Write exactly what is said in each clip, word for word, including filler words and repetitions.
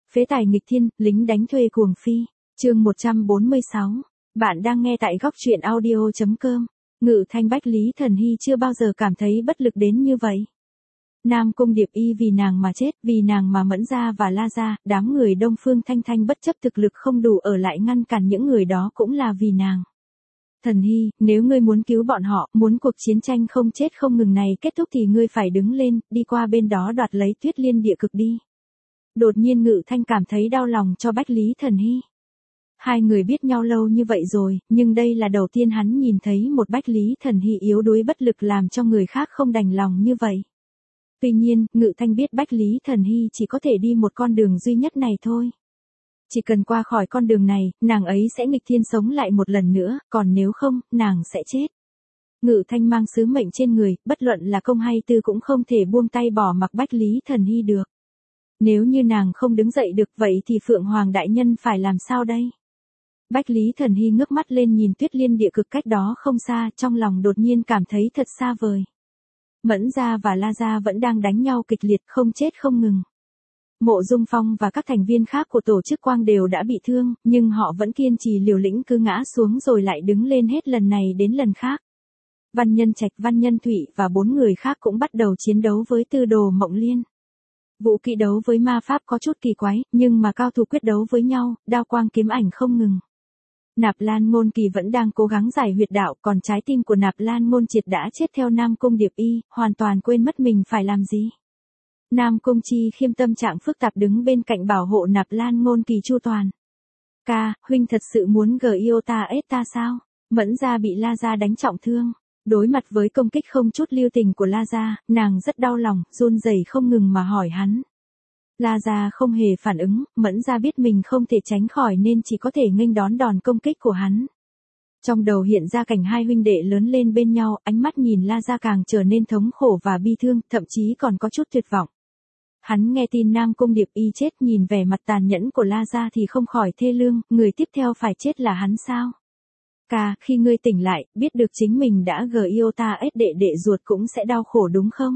Phế tài nghịch thiên, lính đánh thuê cuồng phi. Chương một trăm bốn mươi sáu. Bạn đang nghe tại góc truyện audio chấm com. Ngự Thanh Bách Lý Thần Hy chưa bao giờ cảm thấy bất lực đến như vậy. Nam Cung Điệp Y vì nàng mà chết, vì nàng mà Mẫn Gia và La Gia, đám người Đông Phương Thanh Thanh bất chấp thực lực không đủ ở lại ngăn cản những người đó cũng là vì nàng. Thần Hy, nếu ngươi muốn cứu bọn họ, muốn cuộc chiến tranh không chết không ngừng này kết thúc thì ngươi phải đứng lên, đi qua bên đó đoạt lấy Tuyết Liên địa cực đi. Đột nhiên Ngự Thanh cảm thấy đau lòng cho Bách Lý Thần Hy. Hai người biết nhau lâu như vậy rồi, nhưng đây là đầu tiên hắn nhìn thấy một Bách Lý Thần Hy yếu đuối bất lực làm cho người khác không đành lòng như vậy. Tuy nhiên, Ngự Thanh biết Bách Lý Thần Hy chỉ có thể đi một con đường duy nhất này thôi. Chỉ cần qua khỏi con đường này, nàng ấy sẽ nghịch thiên sống lại một lần nữa, còn nếu không, nàng sẽ chết. Ngự Thanh mang sứ mệnh trên người, bất luận là công hay tư cũng không thể buông tay bỏ mặc Bách Lý Thần Hy được. Nếu như nàng không đứng dậy được vậy thì Phượng Hoàng Đại Nhân phải làm sao đây? Bách Lý Thần Hy ngước mắt lên nhìn Tuyết Liên địa cực cách đó không xa, trong lòng đột nhiên cảm thấy thật xa vời. Mẫn Gia và La Gia vẫn đang đánh nhau kịch liệt không chết không ngừng. Mộ Dung Phong và các thành viên khác của tổ chức Quang đều đã bị thương, nhưng họ vẫn kiên trì liều lĩnh cứ ngã xuống rồi lại đứng lên hết lần này đến lần khác. Văn Nhân Trạch, Văn Nhân Thụy và bốn người khác cũng bắt đầu chiến đấu với Tư Đồ Mộng Liên. Vũ kỹ đấu với ma pháp có chút kỳ quái, nhưng mà cao thủ quyết đấu với nhau, đao quang kiếm ảnh không ngừng. Nạp Lan Ngôn Kỳ vẫn đang cố gắng giải huyệt đạo, còn trái tim của Nạp Lan Ngôn Triệt đã chết theo Nam Cung Điệp Y, hoàn toàn quên mất mình phải làm gì. Nam Cung Chi Khiêm tâm trạng phức tạp đứng bên cạnh bảo hộ Nạp Lan Ngôn Kỳ chu toàn. Ca, huynh thật sự muốn gờ yêu ta ết ta sao? Mẫn Gia bị La Gia đánh trọng thương. Đối mặt với công kích không chút lưu tình của La Gia, nàng rất đau lòng, run rẩy không ngừng mà hỏi hắn. La Gia không hề phản ứng, Mẫn Gia biết mình không thể tránh khỏi nên chỉ có thể nghênh đón đòn công kích của hắn. Trong đầu hiện ra cảnh hai huynh đệ lớn lên bên nhau, ánh mắt nhìn La Gia càng trở nên thống khổ và bi thương, thậm chí còn có chút tuyệt vọng. Hắn nghe tin Nam Cung Điệp Y chết, nhìn vẻ mặt tàn nhẫn của La Gia thì không khỏi thê lương, người tiếp theo phải chết là hắn sao? Ca, khi ngươi tỉnh lại, biết được chính mình đã gờ yêu ta ết đệ đệ ruột cũng sẽ đau khổ đúng không?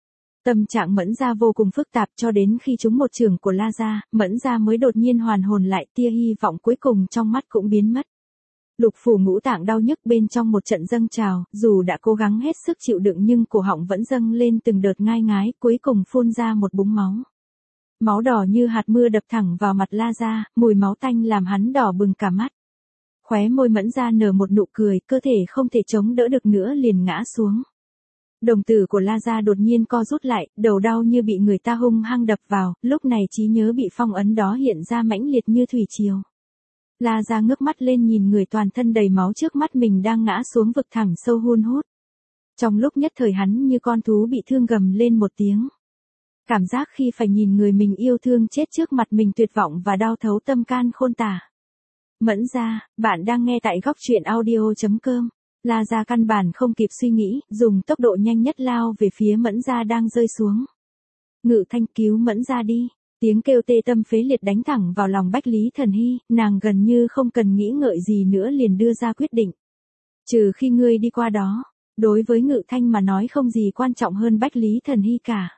Tâm trạng Mẫn Gia vô cùng phức tạp cho đến khi trúng một chưởng của La Gia, Mẫn Gia mới đột nhiên hoàn hồn lại, tia hy vọng cuối cùng trong mắt cũng biến mất. Lục phủ ngũ tạng đau nhức bên trong một trận dâng trào, dù đã cố gắng hết sức chịu đựng nhưng cổ họng vẫn dâng lên từng đợt ngai ngái, cuối cùng phun ra một búng máu. Máu đỏ như hạt mưa đập thẳng vào mặt La Gia, mùi máu tanh làm hắn đỏ bừng cả mắt. Khóe môi Mẫn Gia nở một nụ cười, cơ thể không thể chống đỡ được nữa liền ngã xuống. Đồng tử của La Gia đột nhiên co rút lại, đầu đau như bị người ta hung hăng đập vào, lúc này trí nhớ bị phong ấn đó hiện ra mãnh liệt như thủy triều. La Gia ngước mắt lên nhìn người toàn thân đầy máu trước mắt mình đang ngã xuống vực thẳm sâu hun hút. Trong lúc nhất thời hắn như con thú bị thương gầm lên một tiếng. Cảm giác khi phải nhìn người mình yêu thương chết trước mặt mình tuyệt vọng và đau thấu tâm can khôn tả. Mẫn Gia, bạn đang nghe tại góc truyện audio chấm com. La Gia căn bản không kịp suy nghĩ, dùng tốc độ nhanh nhất lao về phía Mẫn Gia đang rơi xuống. Ngự Thanh, cứu Mẫn Gia đi. Tiếng kêu tê tâm phế liệt đánh thẳng vào lòng Bách Lý Thần Hy, nàng gần như không cần nghĩ ngợi gì nữa liền đưa ra quyết định. Trừ khi ngươi đi qua đó, đối với Ngự Thanh mà nói không gì quan trọng hơn Bách Lý Thần Hy cả.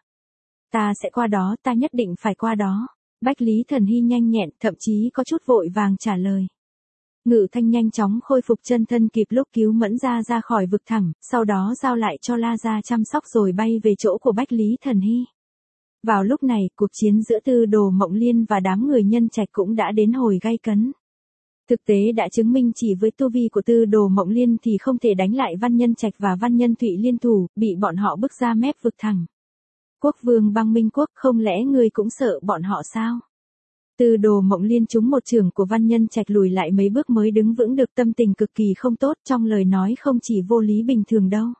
Ta sẽ qua đó, ta nhất định phải qua đó. Bách Lý Thần Hy nhanh nhẹn, thậm chí có chút vội vàng trả lời. Ngự Thanh nhanh chóng khôi phục chân thân kịp lúc cứu Mẫn Gia ra khỏi vực thẳm, sau đó giao lại cho La Gia chăm sóc rồi bay về chỗ của Bách Lý Thần Hy. Vào lúc này, cuộc chiến giữa Tư Đồ Mộng Liên và đám người Nhân Trạch cũng đã đến hồi gay cấn. Thực tế đã chứng minh chỉ với tu vi của Tư Đồ Mộng Liên thì không thể đánh lại Văn Nhân Trạch và Văn Nhân Thụy liên thủ, bị bọn họ bức ra mép vực thẳm. Quốc vương Băng Minh Quốc, không lẽ ngươi cũng sợ bọn họ sao? Tư Đồ Mộng Liên trúng một chưởng của Văn Nhân Trạch lùi lại mấy bước mới đứng vững được, tâm tình cực kỳ không tốt, trong lời nói không chỉ vô lý bình thường đâu.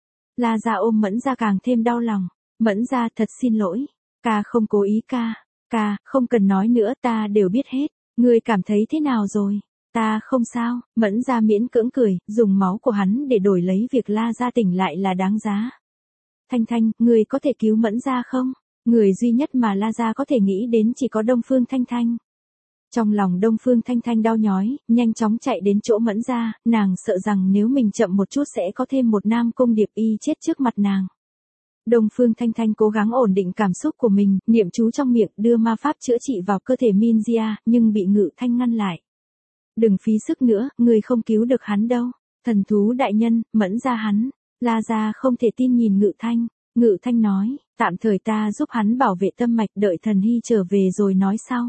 La Gia ôm Mẫn Gia càng thêm đau lòng. Mẫn Gia, thật xin lỗi. Ca không cố ý ca. Ca, không cần nói nữa, ta đều biết hết. Ngươi cảm thấy thế nào rồi? Ta không sao. Mẫn Gia miễn cưỡng cười, dùng máu của hắn để đổi lấy việc La Gia tỉnh lại là đáng giá. Thanh Thanh, ngươi có thể cứu Mẫn Gia không? Người duy nhất mà La Gia có thể nghĩ đến chỉ có Đông Phương Thanh Thanh. Trong lòng Đông Phương Thanh Thanh đau nhói, nhanh chóng chạy đến chỗ Mẫn Gia, nàng sợ rằng nếu mình chậm một chút sẽ có thêm một Nam Cung Điệp Y chết trước mặt nàng. Đông Phương Thanh Thanh cố gắng ổn định cảm xúc của mình, niệm chú trong miệng đưa ma pháp chữa trị vào cơ thể Minjia, nhưng bị Ngự Thanh ngăn lại. Đừng phí sức nữa, người không cứu được hắn đâu. Thần thú đại nhân, mẫn ra hắn. La Gia không thể tin nhìn Ngự Thanh. Ngự Thanh nói, tạm thời ta giúp hắn bảo vệ tâm mạch, đợi thần hy trở về rồi nói sau.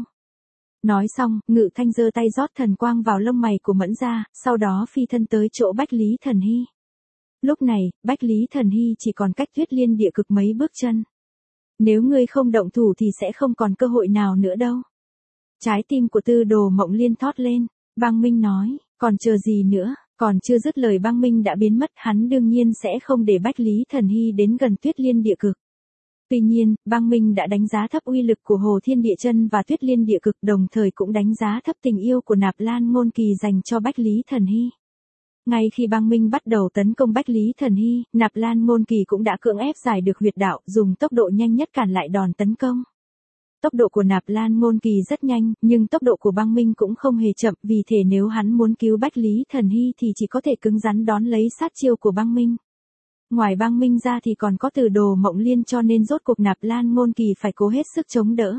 Nói xong, Ngự Thanh giơ tay rót thần quang vào lông mày của Mẫn Gia, sau đó phi thân tới chỗ Bách Lý Thần Hy. Lúc này, Bách Lý Thần Hy chỉ còn cách Tuyết Liên Địa Cực mấy bước chân. Nếu ngươi không động thủ thì sẽ không còn cơ hội nào nữa đâu. Trái tim của Tư Đồ Mộng Liên thót lên. Băng Minh nói, còn chờ gì nữa, còn chưa dứt lời Băng Minh đã biến mất, hắn đương nhiên sẽ không để Bách Lý Thần Hy đến gần Tuyết Liên Địa Cực. Tuy nhiên, Băng Minh đã đánh giá thấp uy lực của Hồ Thiên Địa Chân và Tuyết Liên Địa Cực, đồng thời cũng đánh giá thấp tình yêu của Nạp Lan Ngôn Kỳ dành cho Bách Lý Thần Hy. Ngay khi Băng Minh bắt đầu tấn công Bách Lý Thần Hy, Nạp Lan Ngôn Kỳ cũng đã cưỡng ép giải được huyệt đạo, dùng tốc độ nhanh nhất cản lại đòn tấn công. Tốc độ của Nạp Lan Ngôn Kỳ rất nhanh, nhưng tốc độ của Băng Minh cũng không hề chậm, vì thế nếu hắn muốn cứu Bách Lý Thần Hy thì chỉ có thể cứng rắn đón lấy sát chiêu của Băng Minh. Ngoài Băng Minh ra thì còn có Từ Đồ Mộng Liên, cho nên rốt cuộc Nạp Lan Ngôn Kỳ phải cố hết sức chống đỡ.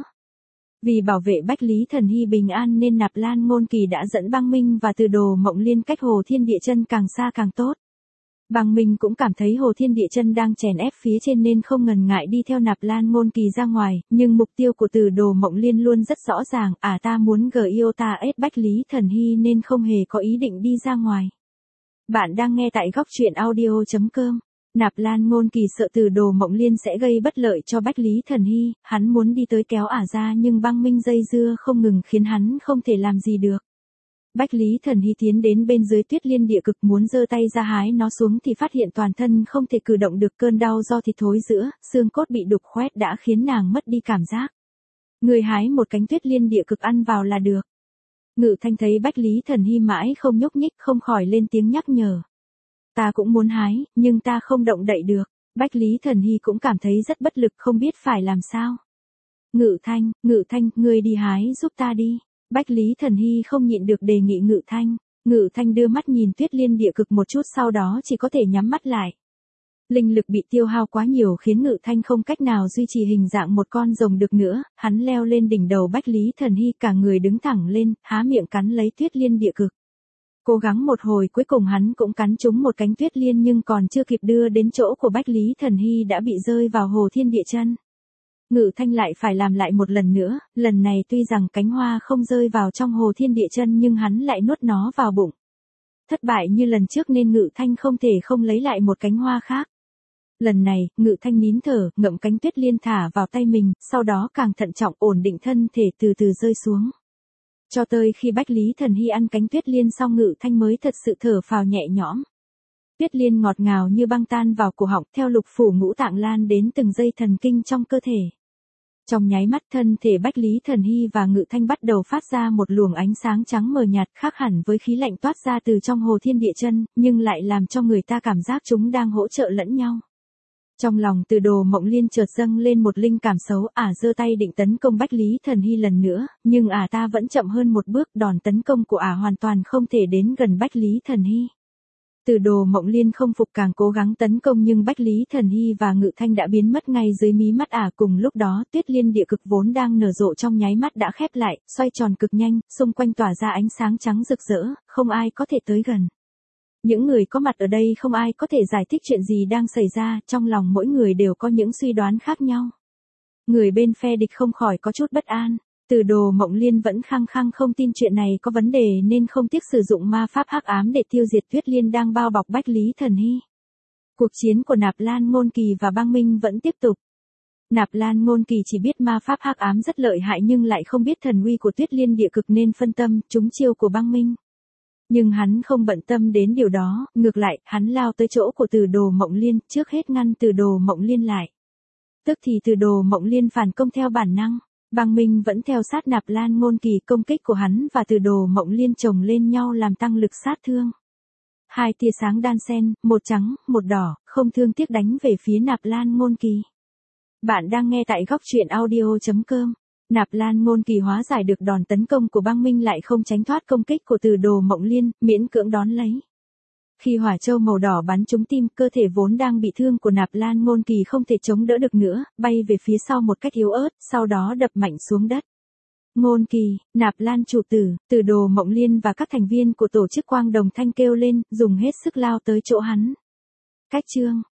Vì bảo vệ Bách Lý Thần Hy bình an nên Nạp Lan Ngôn Kỳ đã dẫn Băng Minh và Từ Đồ Mộng Liên cách Hồ Thiên Địa Chân càng xa càng tốt. Băng Minh cũng cảm thấy Hồ Thiên Địa Chân đang chèn ép phía trên nên không ngần ngại đi theo Nạp Lan Ngôn Kỳ ra ngoài, nhưng mục tiêu của Từ Đồ Mộng Liên luôn rất rõ ràng, à ta muốn gờ yêu ta ép Bách Lý Thần Hy nên không hề có ý định đi ra ngoài. Bạn đang nghe tại góc truyện audio chấm com. Nạp Lan Ngôn Kỳ sợ Từ Đồ Mộng Liên sẽ gây bất lợi cho Bách Lý Thần Hy, hắn muốn đi tới kéo ả ra nhưng Băng Minh dây dưa không ngừng khiến hắn không thể làm gì được. Bách Lý Thần Hy tiến đến bên dưới Tuyết Liên Địa Cực muốn giơ tay ra hái nó xuống thì phát hiện toàn thân không thể cử động được, cơn đau do thịt thối rữa, xương cốt bị đục khoét đã khiến nàng mất đi cảm giác. Người hái một cánh Tuyết Liên Địa Cực ăn vào là được. Ngự Thanh thấy Bách Lý Thần Hy mãi không nhúc nhích không khỏi lên tiếng nhắc nhở. Ta cũng muốn hái, nhưng ta không động đậy được. Bách Lý Thần Hy cũng cảm thấy rất bất lực không biết phải làm sao. Ngự Thanh, Ngự Thanh, ngươi đi hái giúp ta đi. Bách Lý Thần Hy không nhịn được đề nghị Ngự Thanh. Ngự Thanh đưa mắt nhìn Tuyết Liên Địa Cực một chút sau đó chỉ có thể nhắm mắt lại. Linh lực bị tiêu hao quá nhiều khiến Ngự Thanh không cách nào duy trì hình dạng một con rồng được nữa, hắn leo lên đỉnh đầu Bách Lý Thần Hy, cả người đứng thẳng lên, há miệng cắn lấy Tuyết Liên Địa Cực. Cố gắng một hồi cuối cùng hắn cũng cắn trúng một cánh Tuyết Liên nhưng còn chưa kịp đưa đến chỗ của Bách Lý Thần Hy đã bị rơi vào Hồ Thiên Địa Chân. Ngự Thanh lại phải làm lại một lần nữa, lần này tuy rằng cánh hoa không rơi vào trong Hồ Thiên Địa Chân nhưng hắn lại nuốt nó vào bụng. Thất bại như lần trước nên Ngự Thanh không thể không lấy lại một cánh hoa khác. Lần này, Ngự Thanh nín thở, ngậm cánh Tuyết Liên thả vào tay mình, sau đó càng thận trọng ổn định thân thể từ từ rơi xuống. Cho tới khi Bách Lý Thần Hy ăn cánh Tuyết Liên xong Ngự Thanh mới thật sự thở phào nhẹ nhõm. Tuyết Liên ngọt ngào như băng tan vào cổ họng, theo lục phủ ngũ tạng lan đến từng dây thần kinh trong cơ thể. Trong nháy mắt thân thể Bách Lý Thần Hy và Ngự Thanh bắt đầu phát ra một luồng ánh sáng trắng mờ nhạt, khác hẳn với khí lạnh toát ra từ trong Hồ Thiên Địa Chân, nhưng lại làm cho người ta cảm giác chúng đang hỗ trợ lẫn nhau. Trong lòng Từ Đồ Mộng Liên chợt dâng lên một linh cảm xấu, ả giơ tay định tấn công Bách Lý Thần Hy lần nữa, nhưng ả ta vẫn chậm hơn một bước, đòn tấn công của ả hoàn toàn không thể đến gần Bách Lý Thần Hy. Từ Đồ Mộng Liên không phục càng cố gắng tấn công nhưng Bách Lý Thần Hy và Ngự Thanh đã biến mất ngay dưới mí mắt ả. Cùng lúc đó Tuyết Liên Địa Cực vốn đang nở rộ trong nháy mắt đã khép lại, xoay tròn cực nhanh, xung quanh tỏa ra ánh sáng trắng rực rỡ, không ai có thể tới gần. Những người có mặt ở đây không ai có thể giải thích chuyện gì đang xảy ra, trong lòng mỗi người đều có những suy đoán khác nhau. Người bên phe địch không khỏi có chút bất an. Từ Đồ Mộng Liên vẫn khăng khăng không tin chuyện này có vấn đề nên không tiếc sử dụng ma pháp hắc ám để tiêu diệt Tuyết Liên đang bao bọc Bách Lý Thần Hy. Cuộc chiến của Nạp Lan Ngôn Kỳ và Băng Minh vẫn tiếp tục. Nạp Lan Ngôn Kỳ chỉ biết ma pháp hắc ám rất lợi hại nhưng lại không biết thần uy của Tuyết Liên Địa Cực nên phân tâm trúng chiêu của Băng Minh. Nhưng hắn không bận tâm đến điều đó, ngược lại, hắn lao tới chỗ của Từ Đồ Mộng Liên, trước hết ngăn Từ Đồ Mộng Liên lại. Tức thì Từ Đồ Mộng Liên phản công theo bản năng, Băng Minh vẫn theo sát Nạp Lan Ngôn Kỳ, công kích của hắn và Từ Đồ Mộng Liên chồng lên nhau làm tăng lực sát thương. Hai tia sáng đan xen, một trắng, một đỏ, không thương tiếc đánh về phía Nạp Lan Ngôn Kỳ. Bạn đang nghe tại góc truyện audio chấm com. Nạp Lan Ngôn Kỳ hóa giải được đòn tấn công của Băng Minh lại không tránh thoát công kích của Từ Đồ Mộng Liên, miễn cưỡng đón lấy. Khi hỏa châu màu đỏ bắn trúng tim, cơ thể vốn đang bị thương của Nạp Lan Ngôn Kỳ không thể chống đỡ được nữa, bay về phía sau một cách yếu ớt, sau đó đập mạnh xuống đất. Ngôn Kỳ, Nạp Lan chủ tử, Tử Đồ Mộng Liên và các thành viên của tổ chức Quang Đồng Thanh kêu lên, dùng hết sức lao tới chỗ hắn. Cách chương